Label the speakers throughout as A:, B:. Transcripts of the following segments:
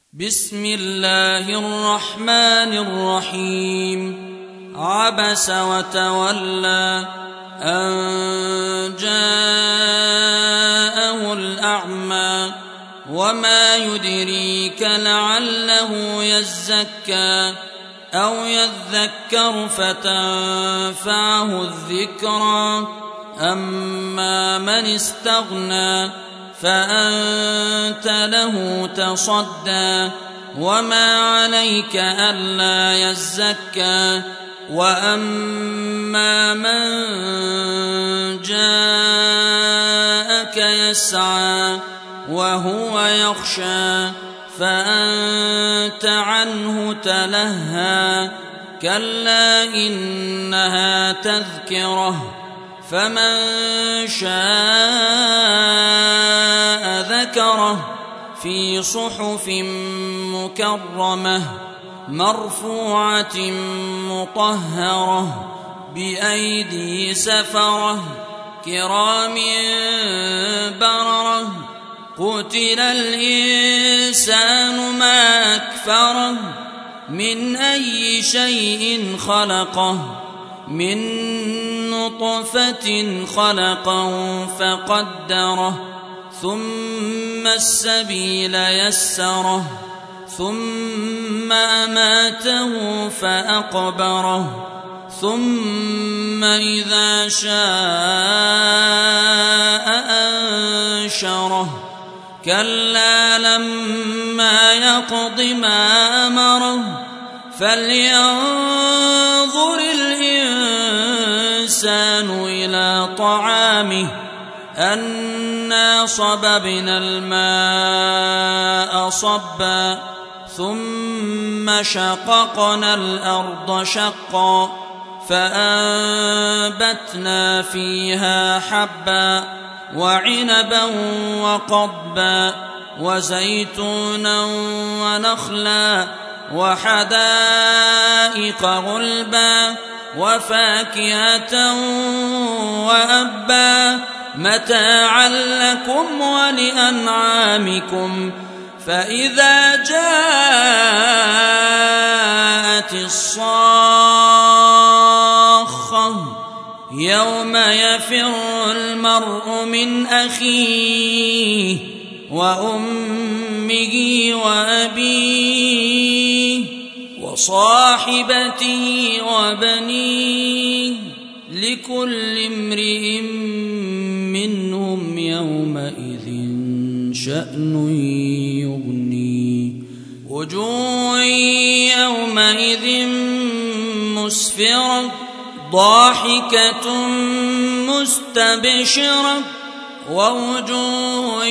A: بسم الله الرحمن الرحيم. عبس وتولى أن جاءه الأعمى وما يدريك لعله يزكى أو يذكر فتنفعه الذكرى أما من استغنى فأنت له تصدى وما عليك ألا يزكى وأما من جاءك يسعى وهو يخشى فأنت عنه تلهى كلا إنها تذكرة فمن شاء ذكره في صحف مكرمة مرفوعة مطهرة بأيدي سفرة كرام بررة قتل الإنسان ما أكفره من أي شيء خلقه من نطفة خلقه فقدره ثم السبيل يسره ثم أماته فأقبره ثم إذا شاء أنشره كلا لما يقض ما أمره فلينظر الإنسان إلى طعامه أنا صببنا الماء صبا ثم شققنا الأرض شقا فأنبتنا فيها حبا وعنبا وقضبا وزيتونا ونخلا وحدائق غلبا وفاكهة وأبا متاعا لكم ولأنعامكم فإذا جاءت الصاخة يوم يفر المرء من أخيه وأمه وأبيه وصاحبته وبنيه لكل امرئ منهم يومئذ شأن يغنيه وجوه يومئذ مسفرة ضاحكة مستبشرة ووجوه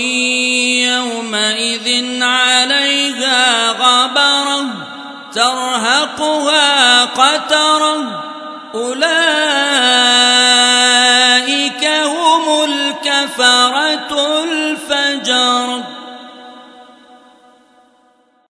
A: يومئذ عليها غبرة ترهقها قترة أولئك